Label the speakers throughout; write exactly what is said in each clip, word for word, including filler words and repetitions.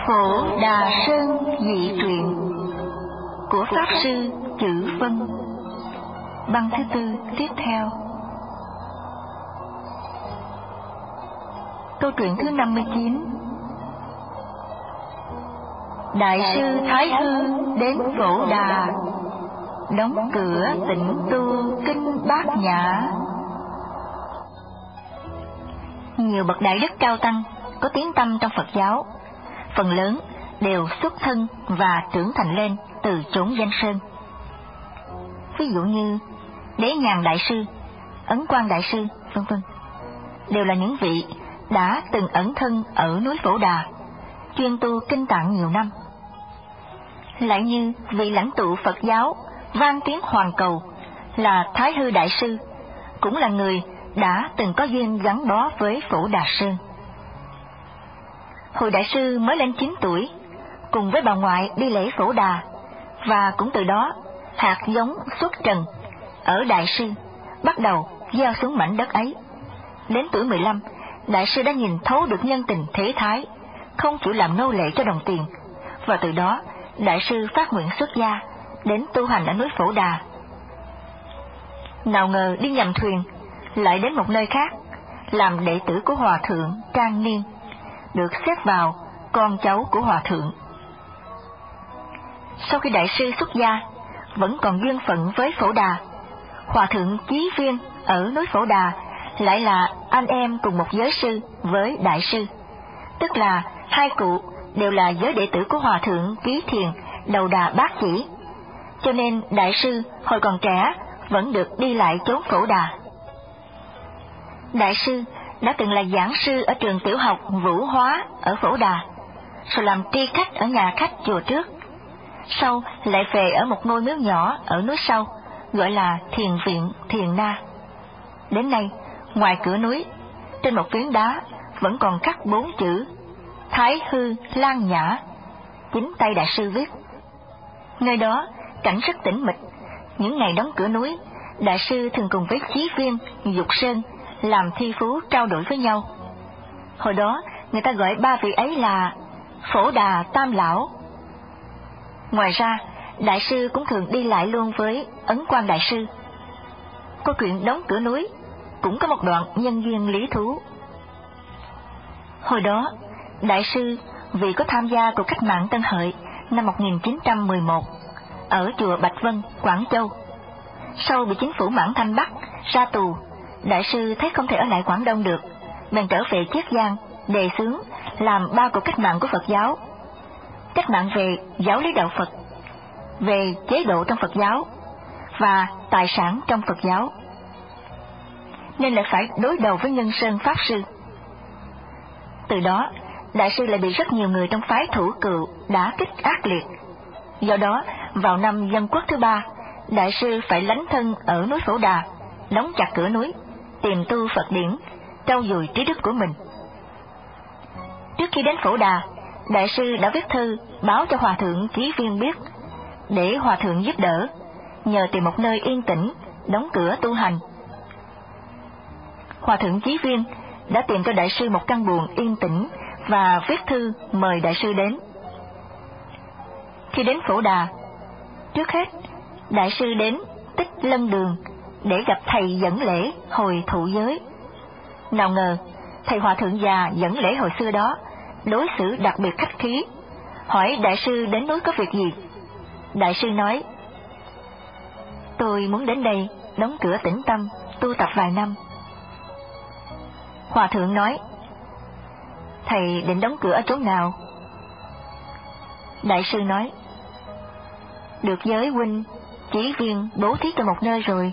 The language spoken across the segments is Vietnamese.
Speaker 1: Phổ Đà Sơn dị truyện của Pháp Sư Chữ Vân. Băng thứ tư tiếp theo. Câu chuyện thứ năm mươi chín. Đại sư Thái Hư đến Phổ Đà, đóng cửa tịnh tu kinh Bát Nhã. Nhiều bậc đại đức cao tăng có tiếng tăm trong Phật giáo, phần lớn đều xuất thân và trưởng thành lên từ chốn danh sơn. Ví dụ như Đế Nhàn Đại Sư, Ấn Quang Đại Sư, vân vân, đều là những vị đã từng ẩn thân ở núi Phổ Đà, chuyên tu kinh tạng nhiều năm. Lại như vị lãnh tụ Phật giáo vang tiếng hoàn cầu là Thái Hư Đại Sư, cũng là người đã từng có duyên gắn bó với Phổ Đà Sơn. Hồi Đại Sư mới lên chín tuổi, cùng với bà ngoại đi lễ Phổ Đà, và cũng từ đó hạt giống xuất trần ở Đại Sư bắt đầu gieo xuống mảnh đất ấy. Đến tuổi mười lăm, Đại Sư đã nhìn thấu được nhân tình thế thái, không chịu làm nô lệ cho đồng tiền, và từ đó Đại Sư phát nguyện xuất gia đến tu hành ở núi Phổ Đà. Nào ngờ đi nhầm thuyền, lại đến một nơi khác, làm đệ tử của Hòa Thượng Trang Niên, được xếp vào con cháu của Hòa Thượng. Sau khi Đại Sư xuất gia, vẫn còn duyên phận với Phổ Đà, Hòa Thượng Chí Viên ở núi Phổ Đà lại là anh em cùng một giới sư với Đại Sư, tức là hai cụ đều là giới đệ tử của Hòa Thượng Ký Thiền Đầu Đà Bát Chỉ, cho nên Đại Sư hồi còn trẻ vẫn được đi lại chốn Phổ Đà. Đại Sư đã từng là giảng sư ở trường tiểu học Vũ Hóa ở Phổ Đà, rồi làm tri khách ở nhà khách chùa trước, sau lại về ở một ngôi miếu nhỏ ở núi sau, gọi là Thiền Viện Thiền Na. Đến nay, ngoài cửa núi, trên một phiến đá vẫn còn khắc bốn chữ Thái Hư Lan Nhã, chính tay Đại Sư viết. Nơi đó cảnh rất tĩnh mịch. Những ngày đóng cửa núi, Đại Sư thường cùng với Chí Viên, Dục Sơn làm thi phú trao đổi với nhau. Hồi đó người ta gọi ba vị ấy là Phổ Đà Tam Lão. Ngoài ra, Đại Sư cũng thường đi lại luôn với Ấn Quang Đại Sư. Câu chuyện đóng cửa núi cũng có một đoạn nhân duyên lý thú. Hồi đó, Đại Sư vì có tham gia cuộc cách mạng Tân Hợi năm một nghìn chín trăm mười một ở chùa Bạch Vân, Quảng Châu. Sau bị chính phủ Mãn Thanh bắt ra tù, Đại Sư thấy không thể ở lại Quảng Đông được, bèn trở về Chiết Giang đề xướng làm ba cuộc cách mạng của Phật giáo: cách mạng về giáo lý đạo Phật, về chế độ trong Phật giáo và tài sản trong Phật giáo, nên lại phải đối đầu với Nhân Sơn Pháp Sư. Từ đó, Đại Sư lại bị rất nhiều người trong phái Thủ Cựu đả kích ác liệt. Do đó, vào năm Dân Quốc thứ ba, Đại Sư phải lánh thân ở núi Phổ Đà, đóng chặt cửa núi, tìm tu Phật điển, trau dồi trí đức của mình. Trước khi đến Phổ Đà, Đại Sư đã viết thư báo cho Hòa Thượng Chí Viên biết, để Hòa Thượng giúp đỡ, nhờ tìm một nơi yên tĩnh, đóng cửa tu hành. Hòa Thượng Chí Viên đã tìm cho Đại Sư một căn buồng yên tĩnh và viết thư mời Đại Sư đến. Khi đến Phổ Đà, trước hết Đại Sư đến Tích Lân Đường để gặp thầy dẫn lễ hồi thụ giới. Nào ngờ thầy Hòa Thượng già dẫn lễ hồi xưa đó đối xử đặc biệt khách khí, hỏi Đại Sư đến núi có việc gì. Đại Sư nói: tôi muốn đến đây đóng cửa tĩnh tâm tu tập vài năm. Hòa Thượng nói: thầy định đóng cửa ở chỗ nào? Đại Sư nói: được giới huynh Chí Viên bố thí cho một nơi rồi.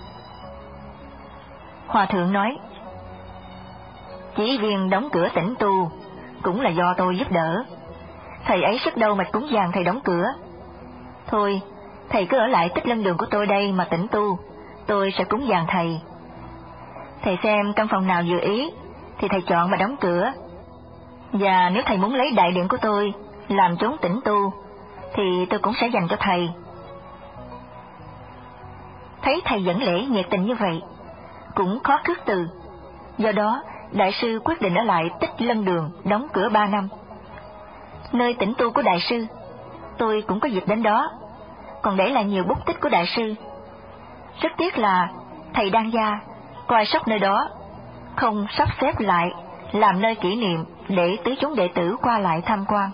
Speaker 1: Hòa Thượng nói: Chí Viên đóng cửa tĩnh tu cũng là do tôi giúp đỡ. Thầy ấy sức đâu mà cúng dường thầy đóng cửa. Thôi, thầy cứ ở lại Tích Lân Đường của tôi đây mà tĩnh tu, tôi sẽ cúng dường thầy. Thầy xem căn phòng nào vừa ý thì thầy chọn mà đóng cửa. Và nếu thầy muốn lấy đại điện của tôi làm chốn tĩnh tu thì tôi cũng sẽ dành cho thầy. Thấy thầy dẫn lễ nhiệt tình như vậy, cũng khó khước từ. Do đó, Đại Sư quyết định ở lại Tích Lân Đường đóng cửa ba năm. nơi tĩnh tu của đại sư. Tôi cũng có dịp đến đó, còn để lại nhiều bút tích của đại sư. Rất tiếc là thầy Đan Gia coi sóc nơi đó, không sắp xếp lại làm nơi kỷ niệm để tứ chúng đệ tử qua lại tham quan.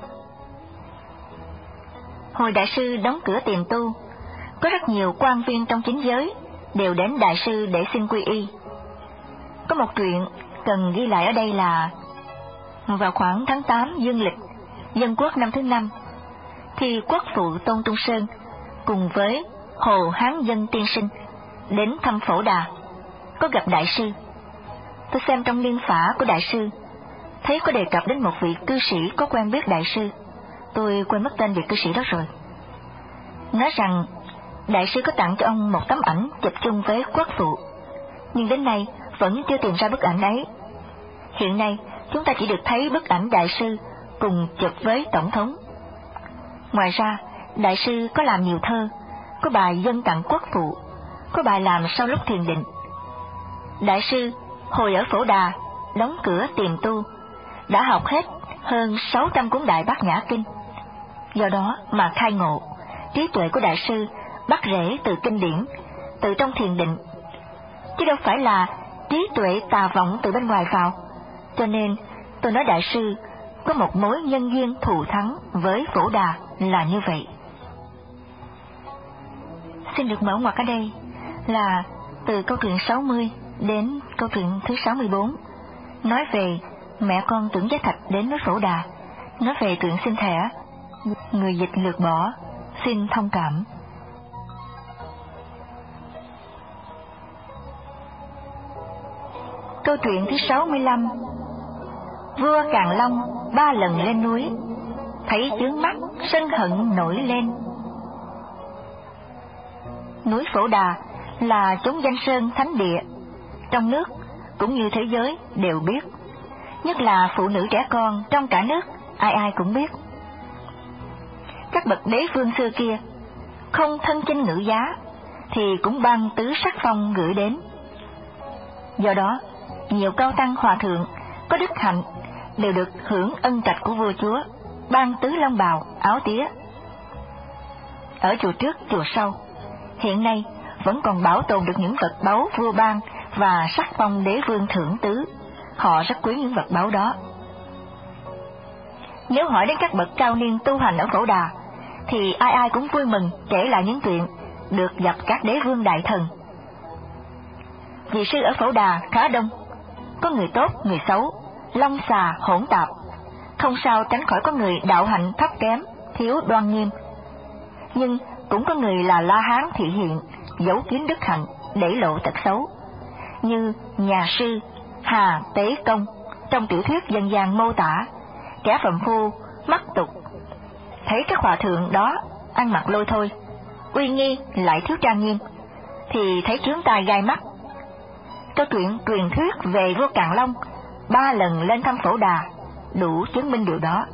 Speaker 1: Hồi đại sư đóng cửa tiềm tu, có rất nhiều quan viên trong chính giới đều đến đại sư để xin quy y. Có một chuyện cần ghi lại ở đây là vào khoảng tháng tám dương lịch, Dân Quốc năm thứ năm, khi quốc phụ Tôn Trung Sơn cùng với Hồ Hán Dân tiên sinh đến thăm Phổ Đà, có gặp đại sư. Tôi xem trong liên phả của đại sư, thấy có đề cập đến một vị cư sĩ có quen biết đại sư. Tôi quên mất tên vị cư sĩ đó rồi. Nói rằng đại sư có tặng cho ông một tấm ảnh chụp chung với quốc phụ, nhưng đến nay vẫn chưa tìm ra bức ảnh ấy. Hiện nay chúng ta chỉ được thấy bức ảnh đại sư cùng chụp với tổng thống. Ngoài ra, đại sư có làm nhiều thơ, có bài dâng tặng quốc phụ, có bài làm sau lúc thiền định. Đại sư hồi ở Phổ Đà đóng cửa tiềm tu đã học hết hơn sáu trăm cuốn Đại Bát Nhã Kinh. Do đó mà khai ngộ, trí tuệ của đại sư bắt rễ từ kinh điển, từ trong thiền định, chứ đâu phải là trí tuệ tà vọng từ bên ngoài vào. Cho nên tôi nói đại sư có một mối nhân duyên thù thắng với Phổ Đà là như vậy. Xin được mở ngoặc ở đây là từ câu chuyện sáu mươi đến câu chuyện thứ sáu mươi bốn, nói về mẹ con Tưởng Giới Thạch đến với Phổ Đà, nói về truyện xin thẻ, người dịch lược bỏ, xin thông cảm. Câu chuyện thứ sáu mươi lăm. Vua Càn Long ba lần lên núi, thấy chướng mắt sân hận nổi lên. Núi Phổ Đà là chốn danh sơn thánh địa, trong nước cũng như thế giới đều biết, nhất là phụ nữ trẻ con trong cả nước ai ai cũng biết. Các bậc đế vương xưa kia không thân chinh ngự giá thì cũng ban tứ sắc phong gửi đến. Do đó nhiều cao tăng hòa thượng có đức hạnh đều được hưởng ân trạch của vua chúa, ban tứ long bào áo tía. Ở chùa trước chùa sau hiện nay vẫn còn bảo tồn được những vật báu vua ban và sắc phong đế vương thưởng tứ, họ rất quý những vật báu đó. Nếu hỏi đến các bậc cao niên tu hành ở Phổ Đà thì ai ai cũng vui mừng kể lại những chuyện được gặp các đế vương đại thần. Vị sư ở Phổ Đà khá đông, có người tốt người xấu, long xà hỗn tạp, không sao tránh khỏi có người đạo hạnh thấp kém, thiếu đoan nghiêm. Nhưng cũng có người là La Hán thị hiện, giấu kín đức hạnh để lộ tật xấu, như nhà sư Hà Tế Công trong tiểu thuyết dân gian mô tả kẻ phàm phu mắc tục, thấy các hòa thượng đó ăn mặc lôi thôi, uy nghi lại thiếu trang nghiêm, thì thấy chướng tai gai mắt. Câu chuyện truyền thuyết về vua Càn Long ba lần lên thăm Phổ Đà đủ chứng minh điều đó.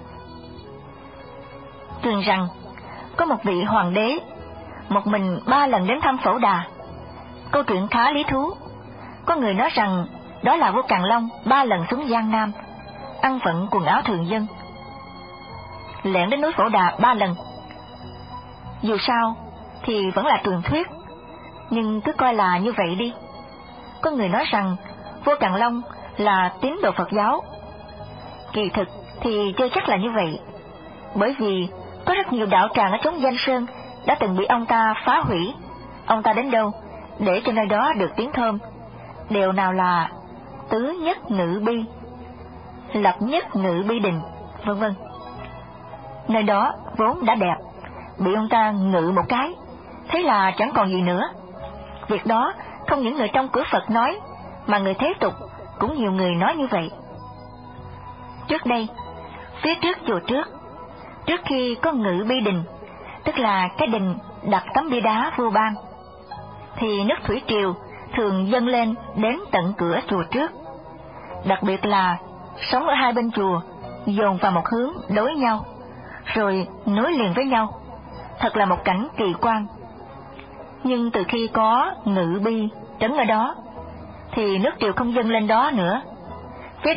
Speaker 1: Truyền rằng có một vị hoàng đế một mình ba lần đến thăm Phổ Đà. Câu chuyện khá lý thú. Có người nói rằng đó là vua Càn Long ba lần xuống Giang Nam, ăn vận quần áo thường dân, lẻn đến núi Phổ Đà ba lần. Dù sao thì vẫn là truyền thuyết, nhưng cứ coi là như vậy đi. Có người nói rằng vua Càn Long là tín đồ Phật giáo. Kỳ thực thì chưa chắc là như vậy, bởi vì có rất nhiều đạo tràng ở chốn danh sơn đã từng bị ông ta phá hủy. Ông ta đến đâu để cho nơi đó được tiếng thơm đều nào là tứ nhất ngự bi, lập nhất ngự bi đình, vân vân. Nơi đó vốn đã đẹp, bị ông ta ngự một cái, thế là chẳng còn gì nữa. Việc đó không những người trong cửa Phật nói, mà người thế tục cũng nhiều người nói như vậy. Trước đây, phía trước chùa trước, trước khi có ngự bi đình, tức là cái đình đặt tấm bia đá vua ban, thì nước thủy triều thường dâng lên đến tận cửa chùa trước. Đặc biệt là sống ở hai bên chùa dồn vào một hướng đối nhau, rồi nối liền với nhau, thật là một cảnh kỳ quan. Nhưng từ khi có ngự bi trấn ở đó, thì nước triều không dâng lên đó nữa. Phía đông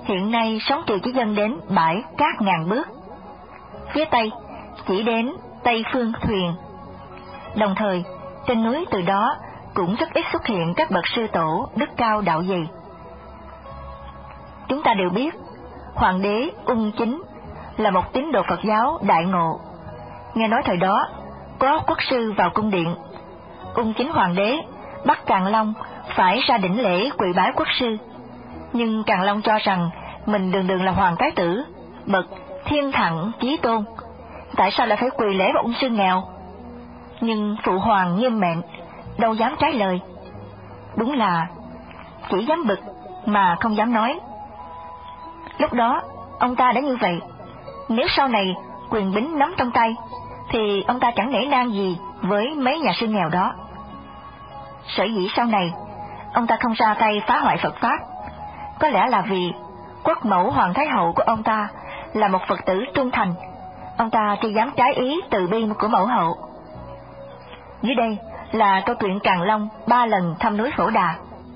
Speaker 1: hiện nay sóng triều chỉ dâng đến bãi cát ngàn bước, phía tây chỉ đến Tây Phương Thuyền. Đồng thời, trên núi từ đó cũng rất ít xuất hiện các bậc sư tổ đức cao đạo dày. Chúng ta đều biết, Hoàng đế Ung Chính là một tín đồ Phật giáo đại ngộ. Nghe nói thời đó, có quốc sư vào cung điện. Ung Chính Hoàng đế bắt Càn Long phải ra đỉnh lễ quỳ bái quốc sư. Nhưng Càn Long cho rằng mình đường đường là hoàng thái tử, bậc thiên thẳng chí tôn, tại sao lại phải quỳ lễ vào ung sư nghèo? Nhưng phụ hoàng nghiêm mệnh, đâu dám trái lời. Đúng là chỉ dám bực mà không dám nói. Lúc đó ông ta đã như vậy, nếu sau này quyền bính nắm trong tay thì ông ta chẳng nể nang gì với mấy nhà sư nghèo đó. Sở dĩ sau này ông ta không ra tay phá hoại Phật pháp, có lẽ là vì quốc mẫu hoàng thái hậu của ông ta là một Phật tử trung thành, ông ta chỉ dám trái ý từ bi của mẫu hậu. Dưới đây là câu chuyện Càn Long ba lần thăm núi Phổ Đà.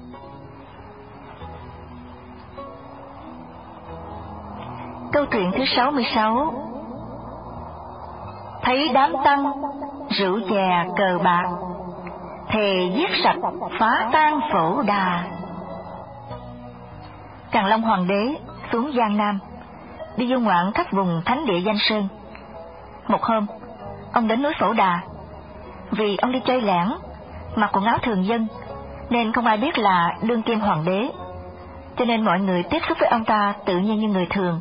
Speaker 1: Câu chuyện thứ sáu mươi sáu. Thấy đám tăng rượu chè cờ bạc, thề giết sạch phá tan Phổ Đà. Càn Long hoàng đế xuống Giang Nam, đi du ngoạn khắp vùng thánh địa Danh Sơn. Một hôm, ông đến núi Phổ Đà. Vì ông đi chơi lãng, mặc quần áo thường dân, nên không ai biết là đương kim hoàng đế, cho nên mọi người tiếp xúc với ông ta tự nhiên như người thường.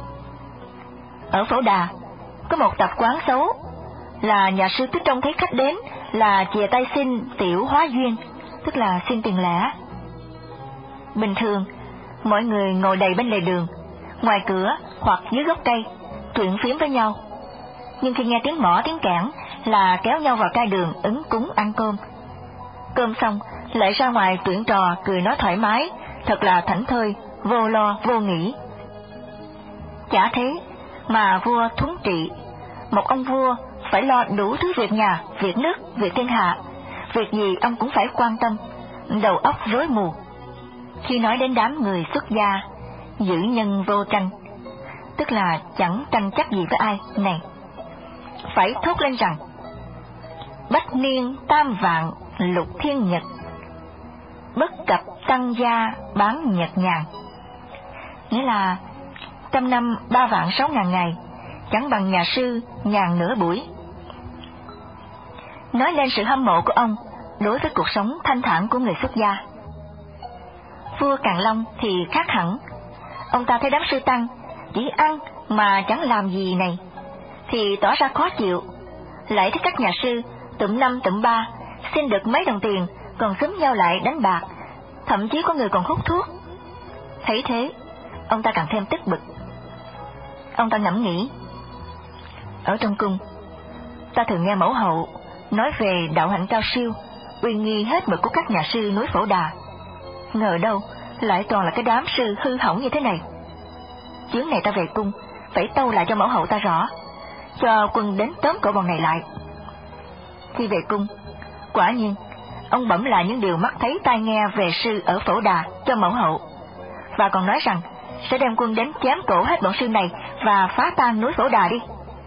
Speaker 1: Ở Phổ Đà có một tập quán xấu là nhà sư cứ trông thấy khách đến là chìa tay xin tiểu hóa duyên, tức là xin tiền lẻ. Bình thường mọi người ngồi đầy bên lề đường, ngoài cửa hoặc dưới gốc cây, chuyện phiếm với nhau. Nhưng khi nghe tiếng mõ tiếng kẽn là kéo nhau vào trai đường ứng cúng ăn cơm. Cơm xong lại ra ngoài tuyển trò cười nói thoải mái, thật là thảnh thơi, vô lo vô nghĩ. Chả thế mà vua Thuấn Trị, một ông vua phải lo đủ thứ việc nhà, việc nước, việc thiên hạ, việc gì ông cũng phải quan tâm, đầu óc rối mù. Khi nói đến đám người xuất gia, giữ nhân vô tranh, tức là chẳng tranh chấp gì với ai này, phải thốt lên rằng bách niên tam vạn lục thiên nhật, bất cập tăng gia bán nhật nhàn. Nghĩa là trăm năm ba vạn sáu ngàn ngày, chẳng bằng nhà sư nhàn nửa buổi. Nói lên sự hâm mộ của ông đối với cuộc sống thanh thản của người xuất gia. Vua Càn Long thì khác hẳn. Ông ta thấy đám sư tăng chỉ ăn mà chẳng làm gì này thì tỏ ra khó chịu, lại thấy các nhà sư tụm năm tụm ba xin được mấy đồng tiền còn xúm nhau lại đánh bạc, thậm chí có người còn hút thuốc. Thấy thế, ông ta càng thêm tức bực. Ông ta ngẫm nghĩ, ở trong cung ta thường nghe mẫu hậu nói về đạo hạnh cao siêu, uy nghi hết mực của các nhà sư núi Phổ Đà, ngờ đâu lại toàn là cái đám sư hư hỏng như thế này. Chuyến này ta về cung phải tâu lại cho mẫu hậu ta rõ, cho quân đến tóm cổ bọn này lại. Khi về cung, quả nhiên ông bẩm lại những điều mắt thấy tai nghe về sư ở Phổ Đà cho mẫu hậu, và còn nói rằng sẽ đem quân đến chém cổ hết bọn sư này và phá tan núi Phổ Đà đi.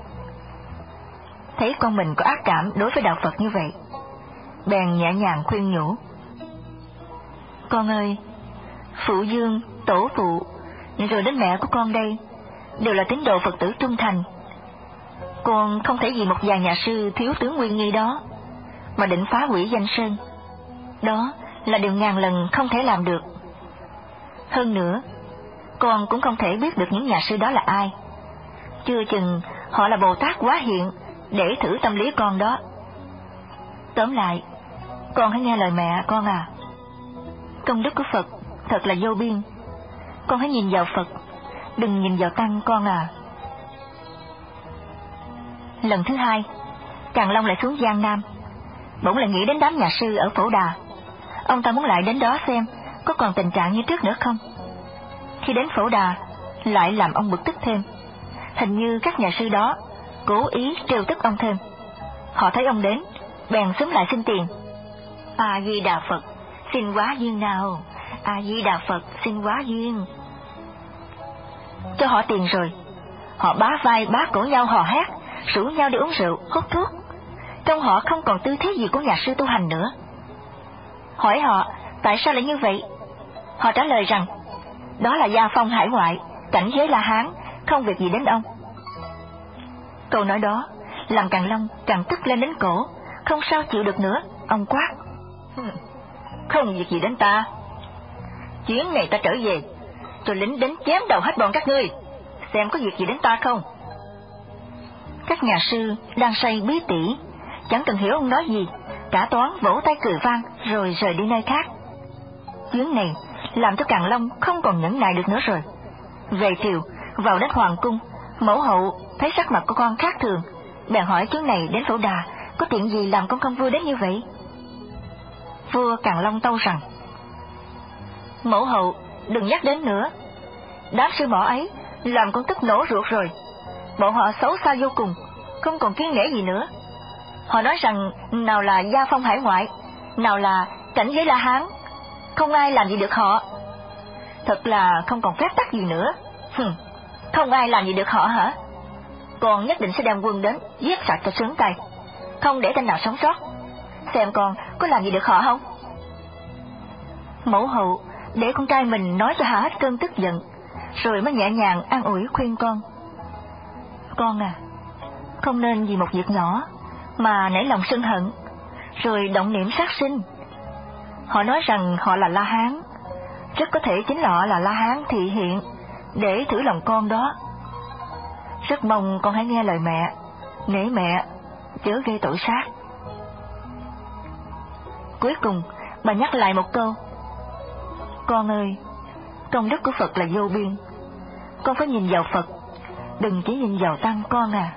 Speaker 1: Thấy con mình có ác cảm đối với đạo Phật như vậy, bèn nhẹ nhàng khuyên nhủ: Con ơi, phụ dương, tổ phụ, rồi đến mẹ của con đây, đều là tín đồ Phật tử trung thành. Con không thể vì một vài nhà sư thiếu tướng Nguyên Nghi đó mà định phá hủy Danh Sơn. Đó là điều ngàn lần không thể làm được. Hơn nữa, con cũng không thể biết được những nhà sư đó là ai. Chưa chừng họ là Bồ Tát Quá Hiện để thử tâm lý con đó. Tóm lại, con hãy nghe lời mẹ con à. Công đức của Phật thật là vô biên. Con hãy nhìn vào Phật, đừng nhìn vào tăng con à. Lần thứ hai, Càn Long lại xuống Giang Nam, bỗng lại nghĩ đến đám nhà sư ở Phổ Đà. Ông ta muốn lại đến đó xem có còn tình trạng như trước nữa không. Khi đến Phổ Đà, lại làm ông bực tức thêm. Hình như các nhà sư đó cố ý trêu tức ông thêm. Họ thấy ông đến, bèn xúm lại xin tiền. A Di Đà Phật, xin quá duyên nào. A Di Đà Phật, xin quá duyên. cho họ tiền rồi, họ bá vai bá cổ nhau hò hét, rủ nhau đi uống rượu, hút thuốc. Trong họ không còn tư thế gì của nhà sư tu hành nữa. Hỏi họ tại sao lại như vậy, họ trả lời rằng đó là gia phong hải ngoại, cảnh giới La Hán, không việc gì đến ông. Câu nói đó làm Càn Long càng tức lên đến cổ, không sao chịu được nữa. Ông quát: không việc gì đến ta, chuyến này ta trở về, rồi lính đến chém đầu hết bọn các ngươi, xem có việc gì đến ta không. Các nhà sư đang say bí tỉ, chẳng cần hiểu ông nói gì, cả toán vỗ tay cười vang rồi rời đi nơi khác. Chuyến này làm cho Càn Long không còn nhẫn nại được nữa rồi. Về chiều vào đến hoàng cung, mẫu hậu thấy sắc mặt của con khác thường, bèn hỏi chuyến này đến Phổ Đà có chuyện gì làm con không vui đến như vậy. Vua Càn Long tâu rằng: mẫu hậu đừng nhắc đến nữa, đám sư mỏ ấy làm con tức nổ ruột rồi. Bọn họ xấu xa vô cùng, không còn kiêng nể gì nữa. Họ nói rằng nào là gia phong hải ngoại, nào là cảnh giới La Hán, không ai làm gì được họ. Thật là không còn phép tắc gì nữa. Hừm, không ai làm gì được họ hả? Con nhất định sẽ đem quân đến giết sạch cho sướng tay, không để tên nào sống sót. Xem con có làm gì được họ không? Mẫu hậu để con trai mình nói cho hạ hết cơn tức giận, rồi mới nhẹ nhàng an ủi khuyên con: con à, không nên vì một việc nhỏ mà nảy lòng sân hận, rồi động niệm sát sinh. Họ nói rằng họ là La Hán, rất có thể chính là họ là La Hán thị hiện để thử lòng con đó. Rất mong con hãy nghe lời mẹ, nể mẹ, chớ gây tội sát. Cuối cùng bà nhắc lại một câu: con ơi, công đức của Phật là vô biên, con phải nhìn vào Phật, đừng chỉ nhìn vào tăng con à.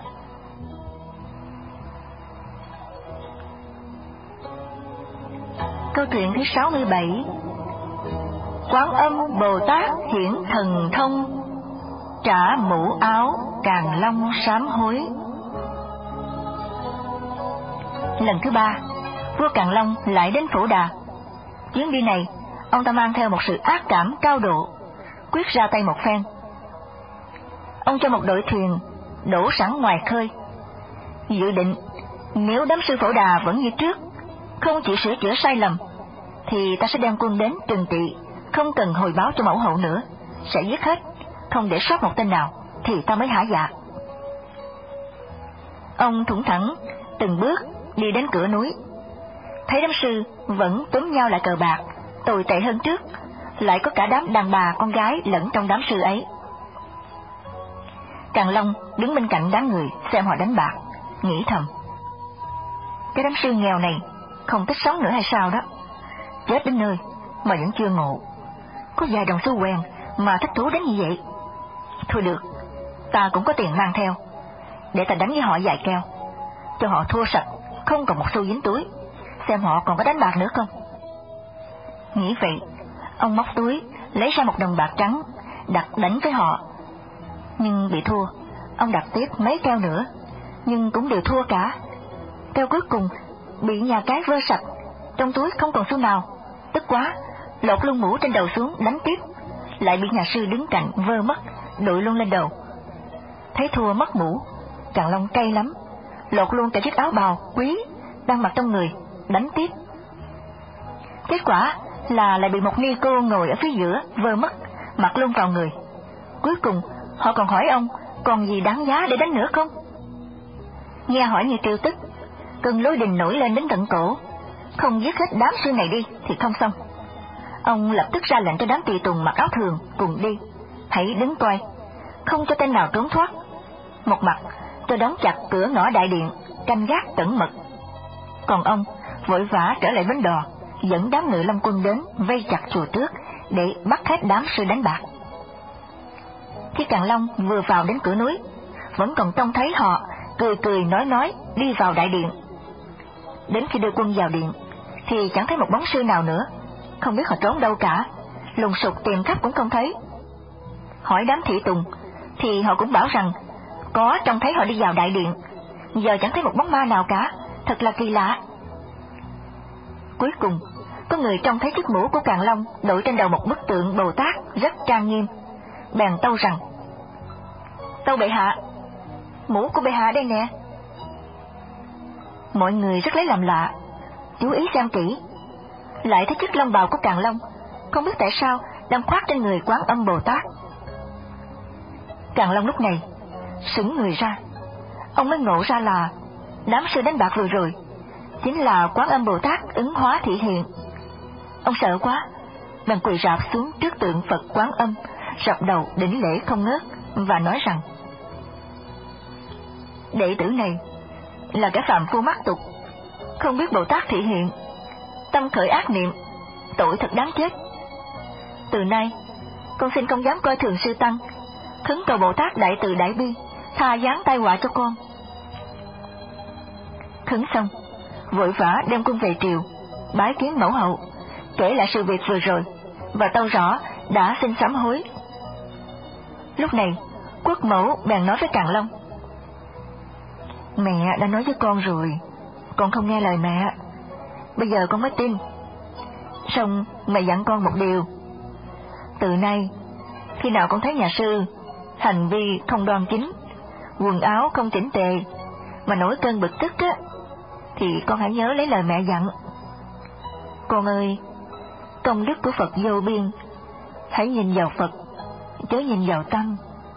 Speaker 1: Câu chuyện thứ sáu mươi bảy. Quán Âm Bồ Tát hiển thần thông, trả mũ áo Càn Long sám hối. Lần thứ ba, vua Càn Long lại đến Phổ Đà. Chuyến đi này, ông ta mang theo một sự ác cảm cao độ, quyết ra tay một phen. Ông cho một đội thuyền đổ sẵn ngoài khơi, dự định nếu đám sư Phổ Đà vẫn như trước, không chịu sửa chữa sai lầm, thì ta sẽ đem quân đến trừng trị, không cần hồi báo cho mẫu hậu nữa, sẽ giết hết, không để sót một tên nào, thì ta mới hả dạ. Ông thủng thẳng từng bước đi đến cửa núi, thấy đám sư vẫn túm nhau lại cờ bạc, tồi tệ hơn trước, lại có cả đám đàn bà con gái lẫn trong đám sư ấy. Càn Long đứng bên cạnh đám người xem họ đánh bạc, nghĩ thầm: cái đám sư nghèo này không thích sống nữa hay sao đó, chết đến nơi mà vẫn chưa ngộ, có vài đồng xu quen mà thích thú đến như vậy. Thôi được, ta cũng có tiền mang theo, để ta đánh với họ vài keo, cho họ thua sạch, không còn một xu dính túi, xem họ còn có đánh bạc nữa không. Nghĩ vậy, ông móc túi lấy ra một đồng bạc trắng, đặt đánh với họ. Nhưng bị thua, ông đặt tiếp mấy keo nữa, nhưng cũng đều thua cả. Keo cuối cùng bị nhà cái vơ sạch, trong túi không còn xu nào, tức quá, lột luôn mũ trên đầu xuống đánh tiếp, lại bị nhà sư đứng cạnh vơ mất, đội luôn lên đầu. Thấy thua mất mũ, Càn Long cay lắm, lột luôn cả chiếc áo bào quý đang mặc trong người, đánh tiếp. Kết quả là lại bị một ni cô ngồi ở phía giữa vơ mất, mặc luôn vào người. Cuối cùng họ còn hỏi ông còn gì đáng giá để đánh nữa không. Nghe hỏi như tiêu tức, cơn lôi đình nổi lên đến tận cổ, không giết hết đám sư này đi thì không xong. Ông lập tức ra lệnh cho đám tùy tùng mặc áo thường cùng đi, hãy đứng coi, không cho tên nào trốn thoát. Một mặt tôi đóng chặt cửa ngõ đại điện, canh gác cẩn mật, còn ông vội vã trở lại bến đò, dẫn đám ngự lâm quân đến vây chặt chùa Tước để bắt hết đám sư đánh bạc. Khi Càn Long vừa vào đến cửa núi, vẫn còn trông thấy họ cười cười nói nói đi vào đại điện. Đến khi đưa quân vào điện thì chẳng thấy một bóng sư nào nữa, không biết họ trốn đâu cả, lùng sục tìm khắp cũng không thấy. Hỏi đám thị tùng thì họ cũng bảo rằng có trông thấy họ đi vào đại điện, giờ chẳng thấy một bóng ma nào cả, thật là kỳ lạ. Cuối cùng có người trông thấy chiếc mũ của Càn Long đội trên đầu một bức tượng Bồ Tát rất trang nghiêm, bèn tâu rằng Tâu bệ hạ, mũ của bệ hạ đây nè. Mọi người rất lấy làm lạ, chú ý xem kỹ, lại thấy chiếc long bào của Càn Long không biết tại sao đang khoác trên người Quán Âm Bồ Tát. Càn Long lúc này sững người ra, ông mới ngộ ra là đám sư đánh bạc vừa rồi chính là Quán Âm Bồ Tát ứng hóa thị hiện. Ông sợ quá, bèn quỳ rạp xuống trước tượng Phật Quán Âm, rập đầu đỉnh lễ không ngớt và nói rằng: đệ tử này là kẻ phàm phu mắc tục, không biết Bồ Tát thị hiện, tâm khởi ác niệm, tội thật đáng chết. Từ nay con xin không dám coi thường sư tăng, khấn cầu Bồ Tát đại từ đại bi tha giáng tai họa cho con. Khấn xong, vội vã đem quân về triều, bái kiến mẫu hậu, kể lại sự việc vừa rồi và tâu rõ đã xin sám hối. Lúc này quốc mẫu bèn nói với Càn Long: mẹ đã nói với con rồi, con không nghe lời mẹ, bây giờ con mới tin. Xong mẹ dặn con một điều, từ nay khi nào con thấy nhà sư hành vi không đoan chính, quần áo không chỉnh tề mà nổi cơn bực tức á, thì con hãy nhớ lấy lời mẹ dặn. Con ơi, công đức của Phật vô biên, hãy nhìn vào Phật, chớ nhìn vào tăng.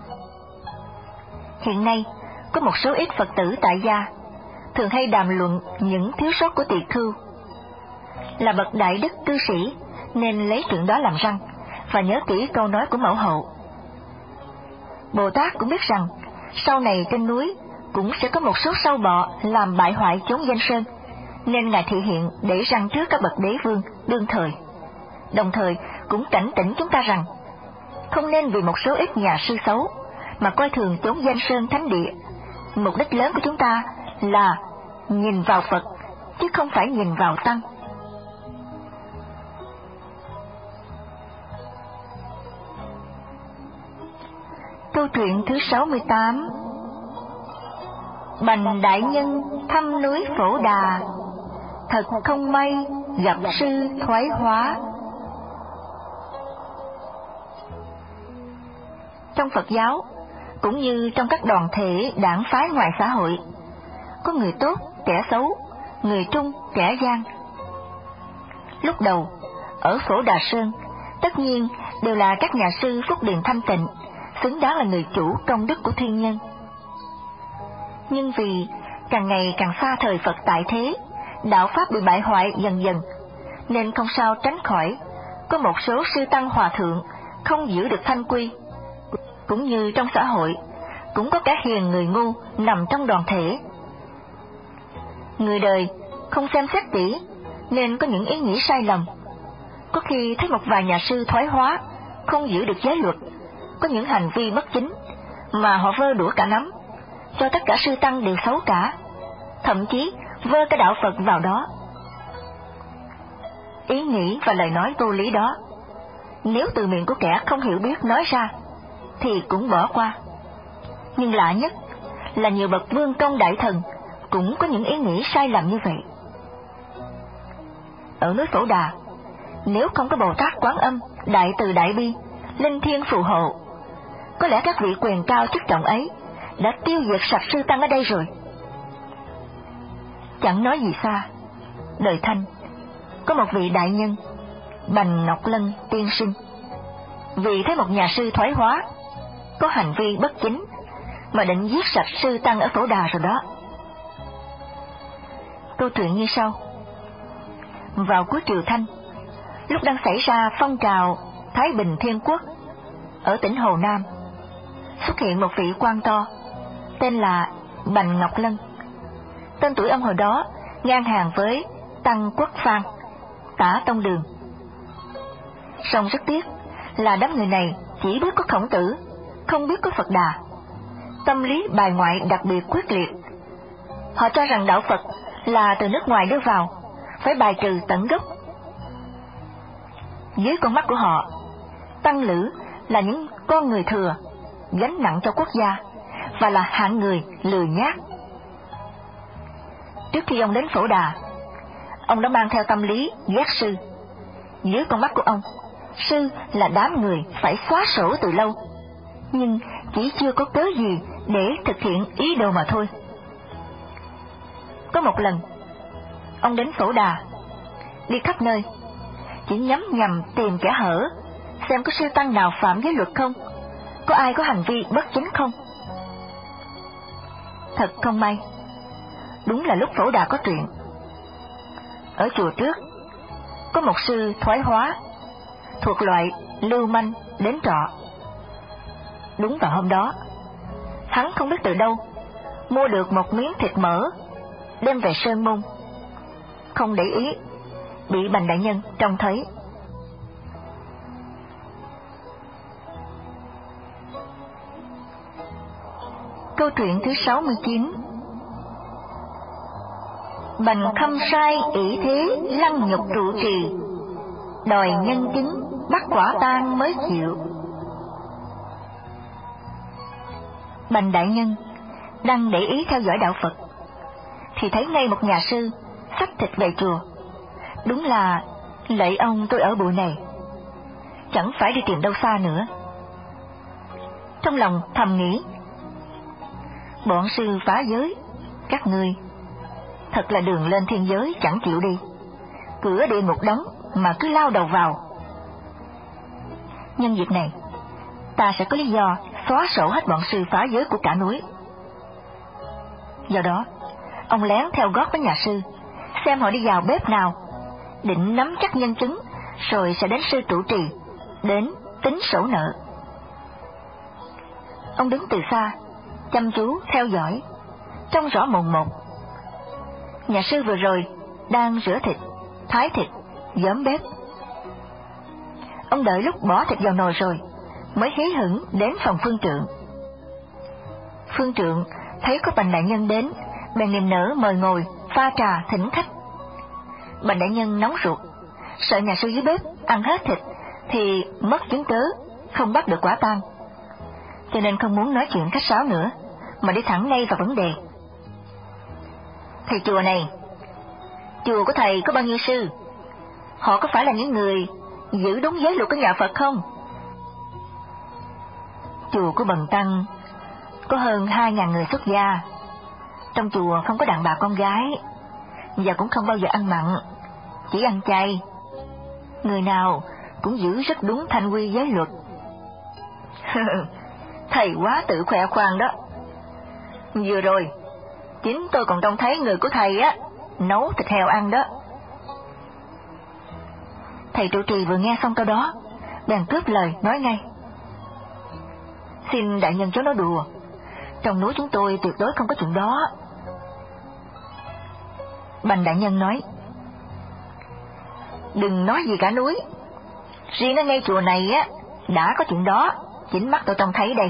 Speaker 1: Hiện nay có một số ít Phật tử tại gia thường hay đàm luận những thiếu sót của tỳ khưu. Là bậc đại đức cư sĩ nên lấy chuyện đó làm răn và nhớ kỹ câu nói của mẫu hậu. Bồ Tát cũng biết rằng sau này trên núi cũng sẽ có một số sâu bọ làm bại hoại chốn danh sơn, nên ngài thị hiện để răn trước các bậc đế vương đương thời, đồng thời cũng cảnh tỉnh chúng ta rằng không nên vì một số ít nhà sư xấu mà coi thường chốn danh sơn thánh địa. Mục đích lớn của chúng ta là nhìn vào Phật chứ không phải nhìn vào tăng. Câu chuyện thứ sáu mươi tám. Bành đại nhân thăm núi Phổ Đà, thật không may gặp sư thoái hóa. Trong Phật giáo cũng như trong các đoàn thể đảng phái ngoài xã hội, có người tốt, kẻ xấu, người trung, kẻ gian. Lúc đầu ở Phổ Đà Sơn tất nhiên đều là các nhà sư phúc điền thanh tịnh, xứng đáng là người chủ công đức của thiên nhân. Nhưng vì càng ngày càng xa thời Phật tại thế, đạo pháp bị bại hoại dần dần, nên không sao tránh khỏi có một số sư tăng hòa thượng không giữ được thanh quy. Cũng như trong xã hội cũng có kẻ hiền người ngu nằm trong đoàn thể. Người đời không xem xét kỹ nên có những ý nghĩ sai lầm, có khi thấy một vài nhà sư thoái hóa, không giữ được giới luật, có những hành vi bất chính mà họ vơ đũa cả nắm, cho tất cả sư tăng đều xấu cả, thậm chí vơ cái đạo Phật vào đó. Ý nghĩ và lời nói vô lý đó, nếu từ miệng của kẻ không hiểu biết nói ra thì cũng bỏ qua. Nhưng lạ nhất là nhiều bậc vương công đại thần cũng có những ý nghĩ sai lầm như vậy. Ở núi Phổ Đà, nếu không có Bồ Tát Quán Âm đại từ đại bi linh thiêng phù hộ, có lẽ các vị quyền cao chức trọng ấy đã tiêu diệt sạch sư tăng ở đây rồi. Chẳng nói gì xa, đời Thanh có một vị đại nhân Bành Ngọc Lân tiên sinh, vì thấy một nhà sư thoái hóa, có hành vi bất chính mà định giết sạch sư tăng ở Phổ Đà rồi đó. Câu chuyện như sau. Vào cuối triều Thanh, lúc đang xảy ra phong trào Thái Bình Thiên Quốc ở tỉnh Hồ Nam, xuất hiện một vị quan to tên là Bành Ngọc Lân. Tên tuổi ông hồi đó ngang hàng với Tăng Quốc Phan, Tả Tông Đường. Song rất tiếc là đám người này chỉ biết có Khổng Tử, không biết có Phật Đà. Tâm lý bài ngoại đặc biệt quyết liệt. Họ cho rằng đạo Phật là từ nước ngoài đưa vào, phải bài trừ tận gốc. Dưới con mắt của họ, tăng lữ là những con người thừa, gánh nặng cho quốc gia, và là hạng người lười nhác. Trước khi ông đến Phổ Đà, ông đã mang theo tâm lý ghét sư. Dưới con mắt của ông, sư là đám người phải xóa sổ từ lâu. Nhưng chỉ chưa có cớ gì để thực hiện ý đồ mà thôi. Có một lần, ông đến Phổ Đà, đi khắp nơi, chỉ nhắm nhằm tìm kẻ hở, xem có sư tăng nào phạm giới luật không, có ai có hành vi bất chính không. Thật không may, đúng là lúc Phổ Đà có chuyện. Ở chùa trước, có một sư thoái hóa, thuộc loại lưu manh đến trọ. Đúng vào hôm đó, hắn không biết từ đâu mua được một miếng thịt mỡ, đem về Sơn Môn. Không để ý, bị Bành đại nhân trông thấy. Câu chuyện thứ sáu mươi chín. Bành Khâm Sai ỷ thế lăng nhục trụ trì, đòi nhân chứng bắt quả tang mới chịu. Bành đại nhân đang để ý theo dõi đạo Phật, thì thấy ngay một nhà sư xách thịt về chùa. Đúng là lạy ông, tôi ở bụi này, chẳng phải đi tìm đâu xa nữa. Trong lòng thầm nghĩ, bọn sư phá giới, các ngươi thật là đường lên thiên giới chẳng chịu đi, cửa địa ngục đóng mà cứ lao đầu vào. Nhân dịp này, ta sẽ có lý do xóa sổ hết bọn sư phá giới của cả núi. Do đó, ông lén theo gót với nhà sư, xem họ đi vào bếp nào, định nắm chắc nhân chứng, rồi sẽ đến sư trụ trì, đến tính sổ nợ. Ông đứng từ xa, chăm chú theo dõi, trông rõ mồn một. Nhà sư vừa rồi đang rửa thịt, thái thịt, gióm bếp. Ông đợi lúc bỏ thịt vào nồi rồi, mới hí hửng đến phòng Phương Trượng. Phương Trượng thấy có Bành đại nhân đến, bèn niềm nở mời ngồi, pha trà thỉnh khách. Bành đại nhân nóng ruột, sợ nhà sư dưới bếp ăn hết thịt thì mất chứng cớ, không bắt được quả tang, cho nên không muốn nói chuyện khách sáo nữa, mà đi thẳng ngay vào vấn đề. Thầy chùa này, chùa của thầy có bao nhiêu sư? Họ có phải là những người giữ đúng giới luật của nhà Phật không? Chùa của Bần tăng có hơn hai ngàn người xuất gia. Trong chùa không có đàn bà con gái, và cũng không bao giờ ăn mặn, chỉ ăn chay. Người nào cũng giữ rất đúng thanh quy giới luật. Thầy quá tự khoe khoang đó. Vừa rồi, chính tôi còn trông thấy người của thầy á nấu thịt heo ăn đó. Thầy trụ trì vừa nghe xong câu đó, bèn cướp lời nói ngay: Xin đại nhân chớ nói đùa, trong núi chúng tôi tuyệt đối không có chuyện đó. Bành đại nhân nói: Đừng nói gì cả núi, riêng ở ngay chùa này á đã có chuyện đó, chính mắt tôi trông thấy đây.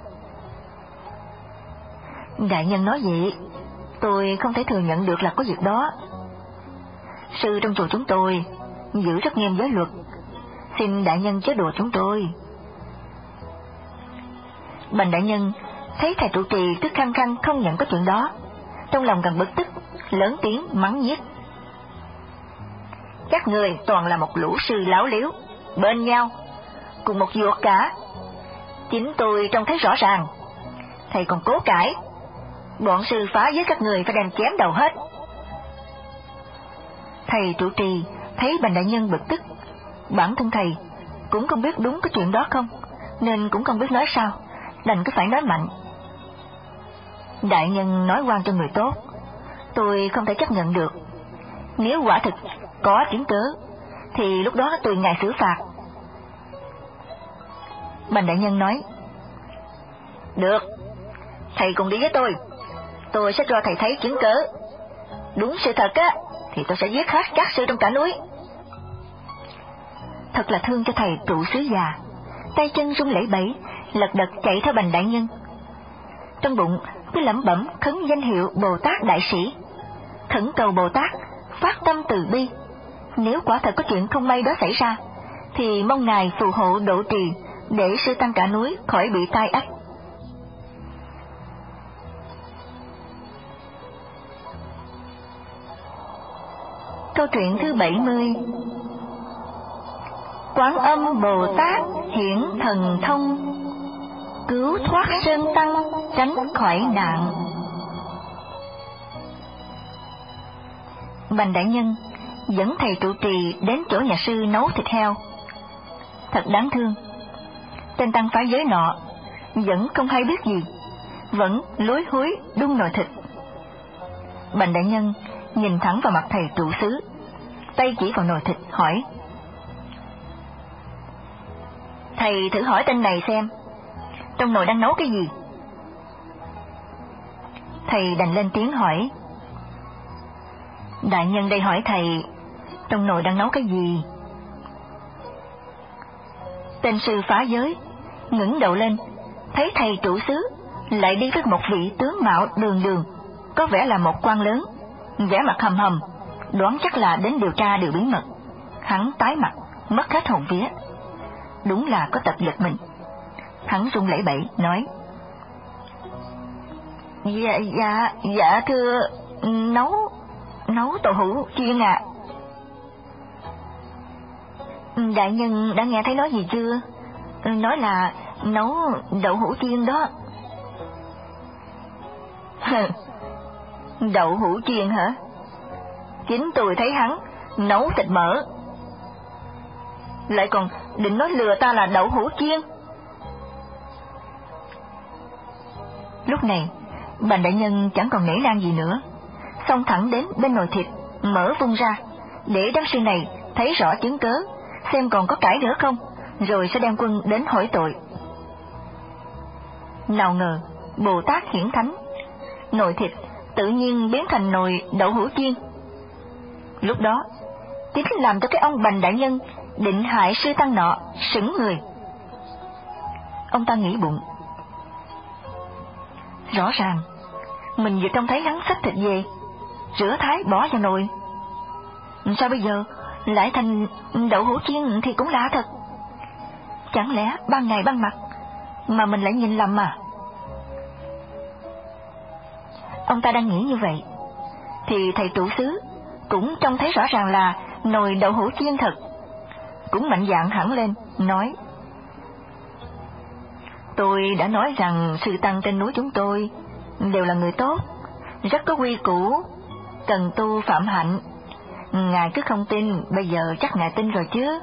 Speaker 1: Đại nhân nói vậy, tôi không thể thừa nhận được là có việc đó. Sư trong chùa chúng tôi giữ rất nghiêm giới luật, xin đại nhân chớ đùa chúng tôi. Bành đại nhân thấy thầy trụ trì tức khăng khăng không nhận có chuyện đó, trong lòng càng bực tức, lớn tiếng mắng nhiếc: Các người toàn là một lũ sư láo liếu, bên nhau, cùng một ruột cả. Chính tôi trông thấy rõ ràng, thầy còn cố cãi, bọn sư phá với các người phải đem chém đầu hết. Thầy trụ trì thấy Bành đại nhân bực tức, bản thân thầy cũng không biết đúng cái chuyện đó không, nên cũng không biết nói sao, đành cứ phải nói mạnh: Đại nhân nói oan cho người tốt, tôi không thể chấp nhận được. Nếu quả thực có chứng cớ, thì lúc đó tùy ngài xử phạt. Bành đại nhân nói: Được, thầy cùng đi với tôi, tôi sẽ cho thầy thấy chứng cớ. Đúng sự thật á, thì tôi sẽ giết hết các sư trong cả núi. Thật là thương cho thầy trụ xứ già, tay chân run lẩy bẩy, lật đật chạy theo Bành đại nhân. Trong bụng cứ lẩm bẩm khấn danh hiệu Bồ Tát Đại Sĩ, khẩn cầu Bồ Tát phát tâm từ bi, nếu quả thật có chuyện không may đó xảy ra, thì mong ngài phù hộ độ trì, để sư tăng cả núi khỏi bị tai ách. Câu chuyện thứ bảy mươi. Quán Âm Bồ Tát hiển thần thông, cứu thoát sơn tăng, tránh khỏi nạn. Bành đại nhân dẫn thầy trụ trì đến chỗ nhà sư nấu thịt heo. Thật đáng thương, tên tăng phái giới nọ vẫn không hay biết gì, vẫn lúi húi đun nồi thịt. Bành đại nhân nhìn thẳng vào mặt thầy trụ xứ, tay chỉ vào nồi thịt hỏi: Thầy thử hỏi tên này xem, trong nồi đang nấu cái gì? Thầy đành lên tiếng hỏi: Đại nhân đây hỏi thầy, trong nồi đang nấu cái gì? Tên sư phá giới ngẩng đầu lên, thấy thầy trụ xứ lại đi với một vị tướng mạo đường đường, có vẻ là một quan lớn, vẻ mặt hầm hầm, đoán chắc là đến điều tra điều bí mật. Hắn tái mặt, mất hết hồn vía. Đúng là có tật giật mình. Hắn run lẩy bẩy nói: Dạ, dạ, dạ thưa, nấu, nấu tàu hũ chiên ạ. À. Đại nhân đã nghe thấy nói gì chưa? Nói là nấu đậu hũ chiên đó. Đậu hũ chiên hả? Chính tôi thấy hắn nấu thịt mỡ, lại còn định nói lừa ta là đậu hũ chiên. Lúc này Bành đại nhân chẳng còn nể nang gì nữa, xông thẳng đến bên nồi thịt, mở vung ra để đám sư này thấy rõ chứng cớ, xem còn có cãi nữa không, rồi sẽ đem quân đến hỏi tội. Nào ngờ Bồ Tát hiển thánh, nồi thịt tự nhiên biến thành nồi đậu hũ chiên. Lúc đó chính làm cho cái ông Bành đại nhân định hại sư tăng nọ sững người. Ông ta nghĩ bụng: rõ ràng mình vừa trông thấy hắn xách thịt về, rửa thái bỏ vào nồi, sao bây giờ lại thành đậu hũ chiên thì cũng lạ thật. Chẳng lẽ ban ngày ban mặt mà mình lại nhìn lầm mà? Ông ta đang nghĩ như vậy thì thầy trụ xứ cũng trông thấy rõ ràng là nồi đậu hũ chiên thật, cũng mạnh dạn hẳn lên nói: Tôi đã nói rằng sư tăng trên núi chúng tôi đều là người tốt, rất có quy củ, cần tu phạm hạnh. Ngài cứ không tin, bây giờ chắc ngài tin rồi chứ.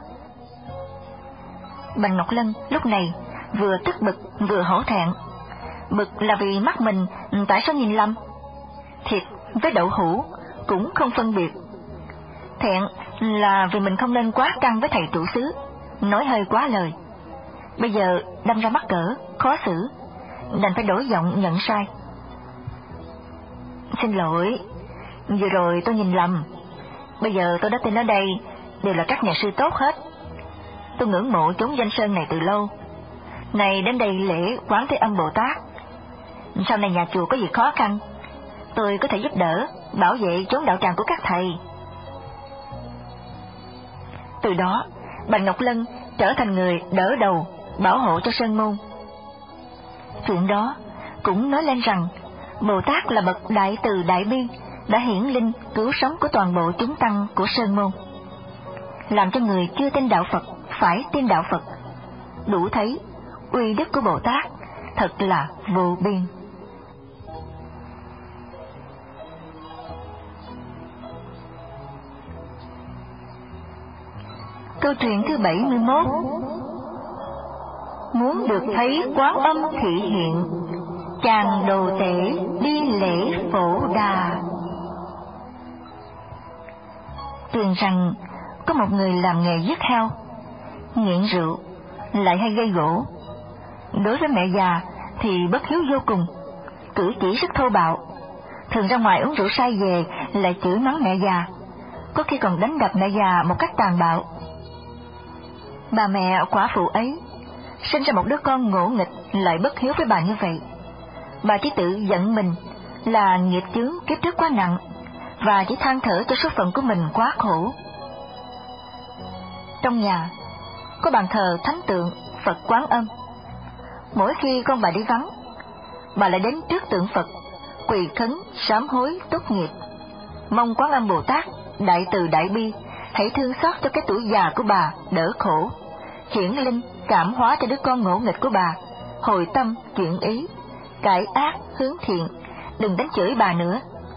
Speaker 1: Bành Ngọc Lân lúc này vừa tức bực vừa hổ thẹn. Bực là vì mắt mình tại sao nhìn lầm, thịt với đậu hũ cũng không phân biệt. Thẹn là vì mình không nên quá căng với thầy trụ xứ, nói hơi quá lời. Bây giờ đâm ra mắc cỡ, khó xử, đành phải đổi giọng nhận sai. Xin lỗi, vừa rồi tôi nhìn lầm. Bây giờ tôi đã tin ở đây đều là các nhà sư tốt hết. Tôi ngưỡng mộ chốn danh sơn này từ lâu, này đến đây lễ Quán Thế Âm Bồ Tát. Sau này nhà chùa có gì khó khăn, tôi có thể giúp đỡ, bảo vệ chốn đạo tràng của các thầy. Từ đó Bành Ngọc Lân trở thành người đỡ đầu, bảo hộ cho sơn môn. Chuyện đó cũng nói lên rằng Bồ Tát là bậc đại từ đại bi, đã hiển linh cứu sống của toàn bộ chúng tăng của sơn môn, làm cho người chưa tin đạo Phật phải tin đạo Phật. Đủ thấy uy đức của Bồ Tát thật là vô biên. Câu chuyện thứ bảy mươi mốt. Muốn được thấy Quán Âm thị hiện, chàng đồ tể đi lễ Phổ Đà. Truyền rằng có một người làm nghề giết heo, nghiện rượu, lại hay gây gỗ. Đối với mẹ già thì bất hiếu vô cùng, cử chỉ rất thô bạo. Thường ra ngoài uống rượu say về lại chửi mắng mẹ già, có khi còn đánh đập mẹ già một cách tàn bạo. Bà mẹ quả phụ ấy sinh ra một đứa con ngỗ nghịch lại bất hiếu với bà như vậy. Bà chỉ tự giận mình là nghiệp chướng kiếp trước quá nặng, và chỉ than thở cho số phận của mình quá khổ. Trong nhà có bàn thờ thánh tượng Phật Quán Âm. Mỗi khi con bà đi vắng, bà lại đến trước tượng Phật quỳ khấn sám hối tốt nghiệp, mong Quán Âm Bồ Tát đại từ đại bi hãy thương xót cho cái tuổi già của bà đỡ khổ, hiển linh cảm hóa cho đứa con ngỗ nghịch của bà, hồi tâm chuyển ý, cải ác hướng thiện, đừng đánh chửi bà nữa.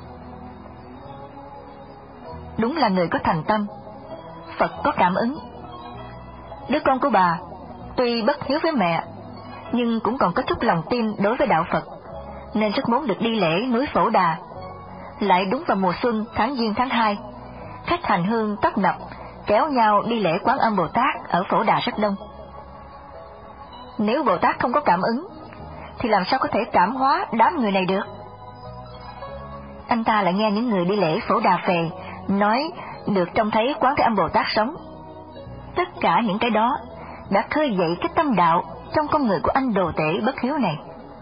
Speaker 1: Đúng là người có thành tâm, Phật có cảm ứng. Đứa con của bà tuy bất hiếu với mẹ, nhưng cũng còn có chút lòng tin đối với đạo Phật, nên rất muốn được đi lễ núi Phổ Đà. Lại đúng vào mùa xuân tháng Giêng tháng hai, khách hành hương tấp nập kéo nhau đi lễ Quán Âm Bồ Tát ở Phổ Đà rất đông. Nếu Bồ Tát không có cảm ứng, thì làm sao có thể cảm hóa đám người này được? Anh ta lại nghe những người đi lễ Phổ Đà về nói được trông thấy Quán Thế Âm Bồ Tát sống. Tất cả những cái đó đã khơi dậy cái tâm đạo trong con người của anh đồ tể bất hiếu này.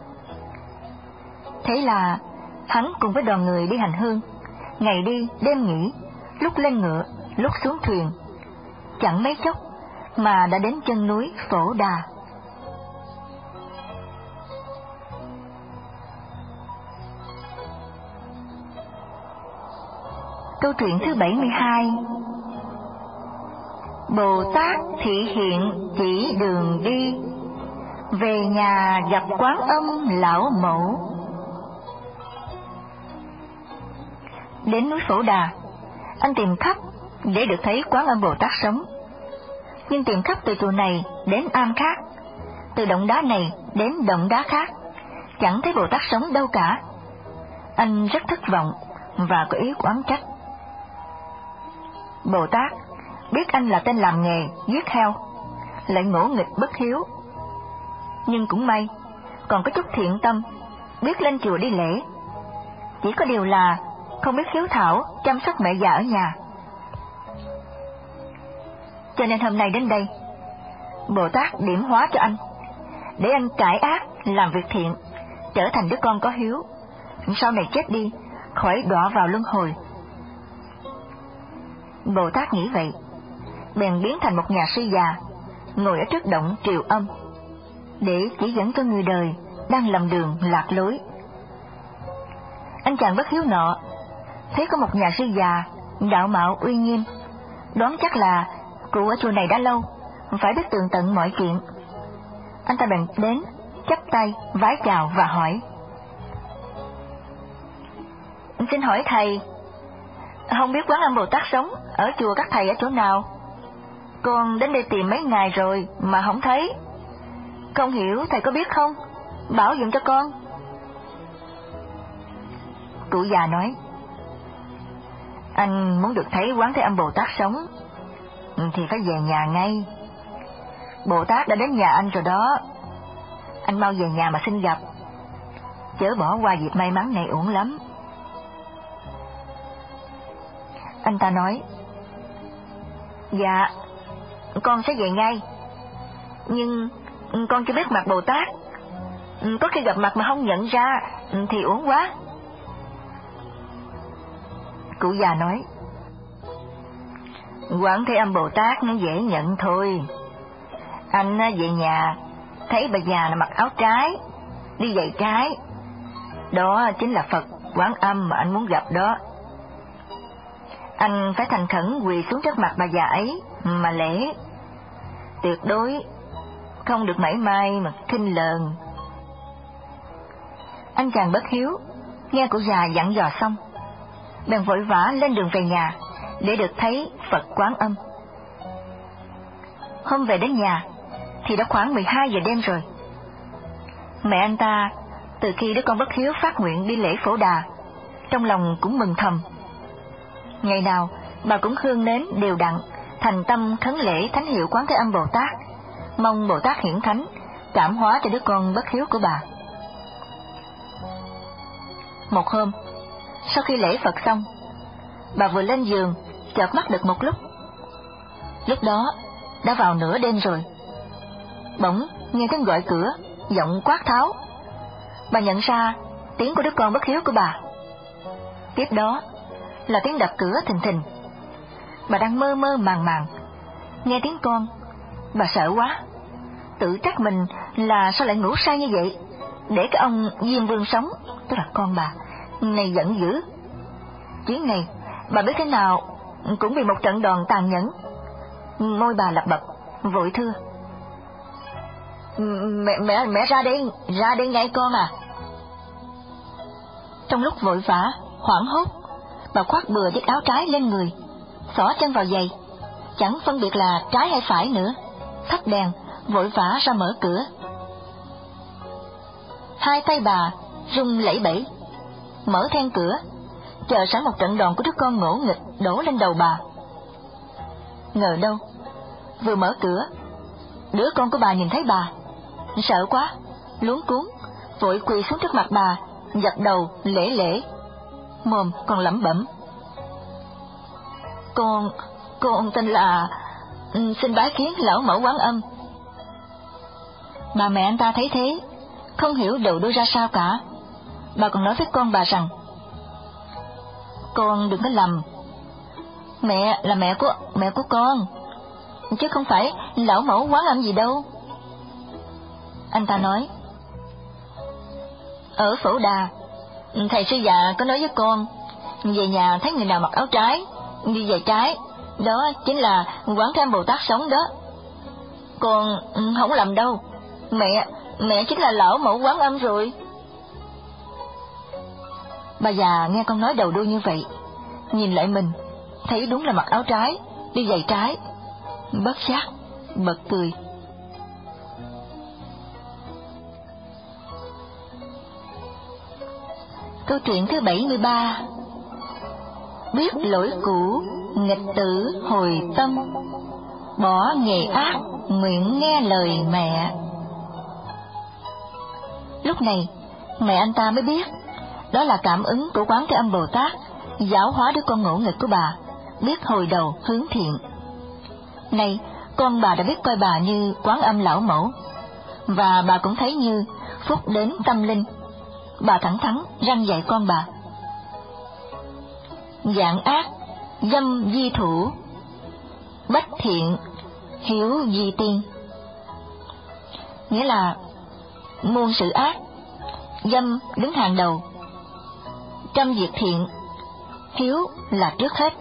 Speaker 1: Thế là hắn cùng với đoàn người đi hành hương, ngày đi đêm nghỉ, lúc lên ngựa lúc xuống thuyền, chẳng mấy chốc mà đã đến chân núi Phổ Đà. Câu chuyện thứ bảy mươi hai. Bồ Tát thị hiện chỉ đường đi, về nhà gặp Quán Âm lão mẫu. Đến núi Phổ Đà, anh tìm khắp để được thấy Quán Âm Bồ Tát sống. Nhưng tìm khắp từ chùa này đến am khác, từ động đá này đến động đá khác, chẳng thấy Bồ Tát sống đâu cả. Anh rất thất vọng và có ý oán trách. Bồ Tát biết anh là tên làm nghề giết heo, lại ngỗ nghịch bất hiếu, nhưng cũng may còn có chút thiện tâm, biết lên chùa đi lễ. Chỉ có điều là không biết hiếu thảo chăm sóc mẹ già ở nhà. Cho nên hôm nay đến đây, Bồ Tát điểm hóa cho anh, để anh cải ác làm việc thiện, trở thành đứa con có hiếu, sau này chết đi khỏi đọa vào luân hồi. Bồ Tát nghĩ vậy, bèn biến thành một nhà sư già, ngồi ở trước động Triều Âm, để chỉ dẫn cho người đời đang lầm đường lạc lối. Anh chàng bất hiếu nọ thấy có một nhà sư già đạo mạo uy nghiêm, đoán chắc là cụ ở chùa này đã lâu, phải biết tường tận mọi chuyện. Anh ta bèn đến chắp tay vái chào và hỏi: Xin hỏi thầy, không biết Quán Âm Bồ Tát sống ở chùa các thầy ở chỗ nào? Con đến đây tìm mấy ngày rồi mà không thấy. Không hiểu thầy có biết không? Bảo giùm cho con. Cụ già nói: Anh muốn được thấy Quán Thế Âm Bồ Tát sống thì phải về nhà ngay. Bồ Tát đã đến nhà anh rồi đó. Anh mau về nhà mà xin gặp, chớ bỏ qua dịp may mắn này uổng lắm. Anh ta nói: Dạ, con sẽ về ngay. Nhưng con chưa biết mặt Bồ Tát, có khi gặp mặt mà không nhận ra thì uổng quá. Cụ già nói: Quán Thế Âm Bồ Tát nó dễ nhận thôi. Anh về nhà thấy bà già là mặc áo trái, đi giày trái, đó chính là Phật Quán Âm mà anh muốn gặp đó. Anh phải thành khẩn quỳ xuống trước mặt bà già ấy mà lễ, tuyệt đối không được mảy may mà khinh lờn. Anh chàng bất hiếu nghe cụ già dặn dò xong, bèn vội vã lên đường về nhà để được thấy Phật Quán Âm. Hôm về đến nhà thì đã khoảng mười hai giờ đêm rồi. Mẹ anh ta từ khi đứa con bất hiếu phát nguyện đi lễ Phổ Đà, trong lòng cũng mừng thầm. Ngày nào bà cũng hương nến đều đặn, thành tâm khấn lễ thánh hiệu Quán Thế Âm Bồ Tát, mong Bồ Tát hiển thánh cảm hóa cho đứa con bất hiếu của bà. Một hôm, sau khi lễ Phật xong, bà vừa lên giường chợt mắt được một lúc. Lúc đó đã vào nửa đêm rồi. Bỗng nghe tiếng gọi cửa, giọng quát tháo. Bà nhận ra tiếng của đứa con bất hiếu của bà. Tiếp đó là tiếng đập cửa thình thình. Bà đang mơ mơ màng màng, nghe tiếng con, bà sợ quá, tự trách mình là sao lại ngủ say như vậy, để cái ông Diêm Vương sống, tức là con bà này, giận dữ. Chuyến này bà biết thế nào cũng bị một trận đòn tàn nhẫn. Môi bà lập bập, vội thưa: Mẹ, mẹ, mẹ ra đây, ra đây ngay con à. Trong lúc vội vã, hoảng hốt, bà khoác bừa chiếc áo trái lên người, xỏ chân vào giày, chẳng phân biệt là trái hay phải nữa, thắp đèn, vội vã ra mở cửa. Hai tay bà run lẩy bẩy, mở then cửa, chờ sẵn một trận đòn của đứa con ngỗ nghịch đổ lên đầu bà. Ngờ đâu, vừa mở cửa, đứa con của bà nhìn thấy bà, sợ quá, luống cuống, vội quỳ xuống trước mặt bà, dập đầu lễ lễ, mồm còn lẩm bẩm: Con, con tên là, xin bái kiến lão mẫu Quán Âm. Bà mẹ anh ta thấy thế, không hiểu đầu đuôi ra sao cả. Bà còn nói với con bà rằng: Con đừng có lầm, mẹ là mẹ của mẹ của con, chứ không phải lão mẫu Quán Âm gì đâu. Anh ta nói: Ở Phổ Đà, thầy sư già có nói với con, về nhà thấy người nào mặc áo trái, đi giày trái, đó chính là Quán Thế Âm Bồ Tát sống đó. Con không lầm đâu, mẹ, mẹ chính là lão mẫu Quán Âm rồi. Bà già nghe con nói đầu đuôi như vậy, nhìn lại mình, thấy đúng là mặc áo trái, đi giày trái, bất giác bật cười. Câu chuyện thứ bảy mươi ba. Biết lỗi cũ, nghịch tử hồi tâm, bỏ nghề ác, nguyện nghe lời mẹ. Lúc này, mẹ anh ta mới biết, đó là cảm ứng của Quán Thế Âm Bồ Tát, giáo hóa đứa con ngỗ nghịch của bà, biết hồi đầu hướng thiện. Nay, con bà đã biết coi bà như Quán Âm lão mẫu, và bà cũng thấy như phúc đến tâm linh. Bà thẳng thắn răn dạy con bà: Dạng ác, dâm di thủ, bách thiện, hiếu di tiên. Nghĩa là muôn sự ác, dâm đứng hàng đầu, trăm việc thiện, hiếu là trước hết.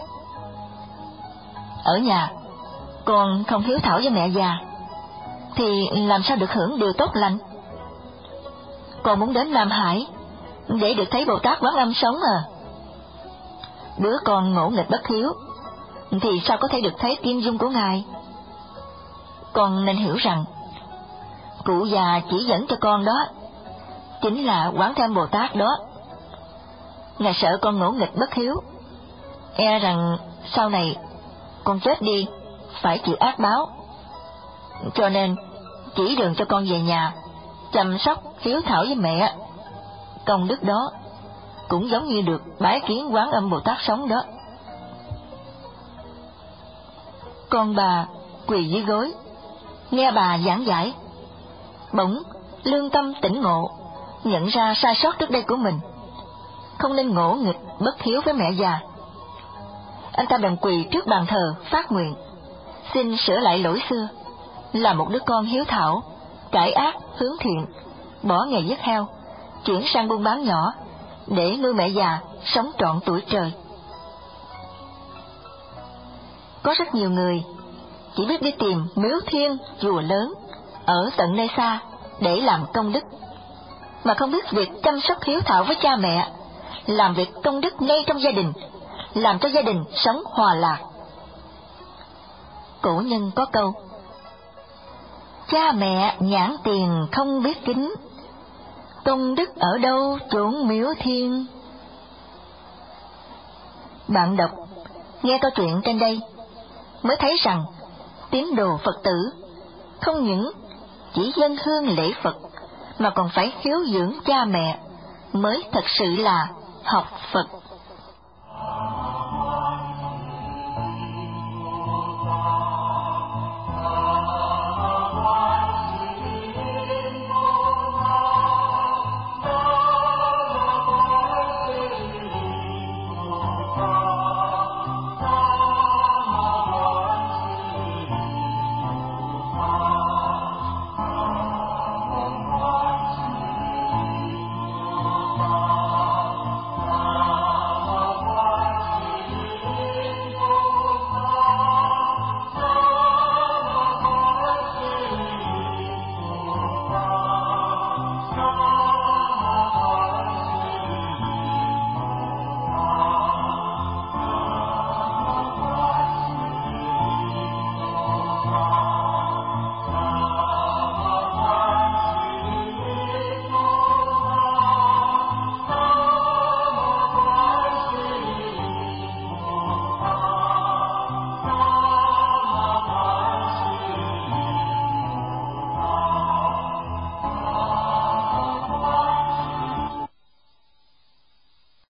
Speaker 1: Ở nhà, con không hiếu thảo với mẹ già, thì làm sao được hưởng điều tốt lành? Con muốn đến Nam Hải để được thấy Bồ Tát Quán Âm sống à? Đứa con ngỗ nghịch bất hiếu thì sao có thể được thấy kim dung của Ngài? Con nên hiểu rằng cụ già chỉ dẫn cho con đó chính là Quán Thế Âm Bồ Tát đó. Ngài sợ con ngỗ nghịch bất hiếu, e rằng sau này con chết đi phải chịu ác báo, cho nên chỉ đường cho con về nhà chăm sóc hiếu thảo với mẹ. Công đức đó cũng giống như được bái kiến Quán Âm Bồ Tát sống đó. Con bà quỳ dưới gối, nghe bà giảng giải, bỗng lương tâm tỉnh ngộ, nhận ra sai sót trước đây của mình, không nên ngỗ nghịch bất hiếu với mẹ già. Anh ta bèn quỳ trước bàn thờ phát nguyện, xin sửa lại lỗi xưa, là một đứa con hiếu thảo, cải ác hướng thiện, bỏ nghề giết heo, chuyển sang buôn bán nhỏ, để nuôi mẹ già sống trọn tuổi trời. Có rất nhiều người chỉ biết đi tìm miếu thiên, chùa lớn ở tận nơi xa để làm công đức, mà không biết việc chăm sóc hiếu thảo với cha mẹ, làm việc công đức ngay trong gia đình, làm cho gia đình sống hòa lạc. Cổ nhân có câu: Cha mẹ nhãn tiền không biết kính, công đức ở đâu chốn miếu thiên. Bạn đọc nghe câu chuyện trên đây mới thấy rằng tín đồ Phật tử không những chỉ dâng hương lễ Phật, mà còn phải hiếu dưỡng cha mẹ mới thật sự là học Phật.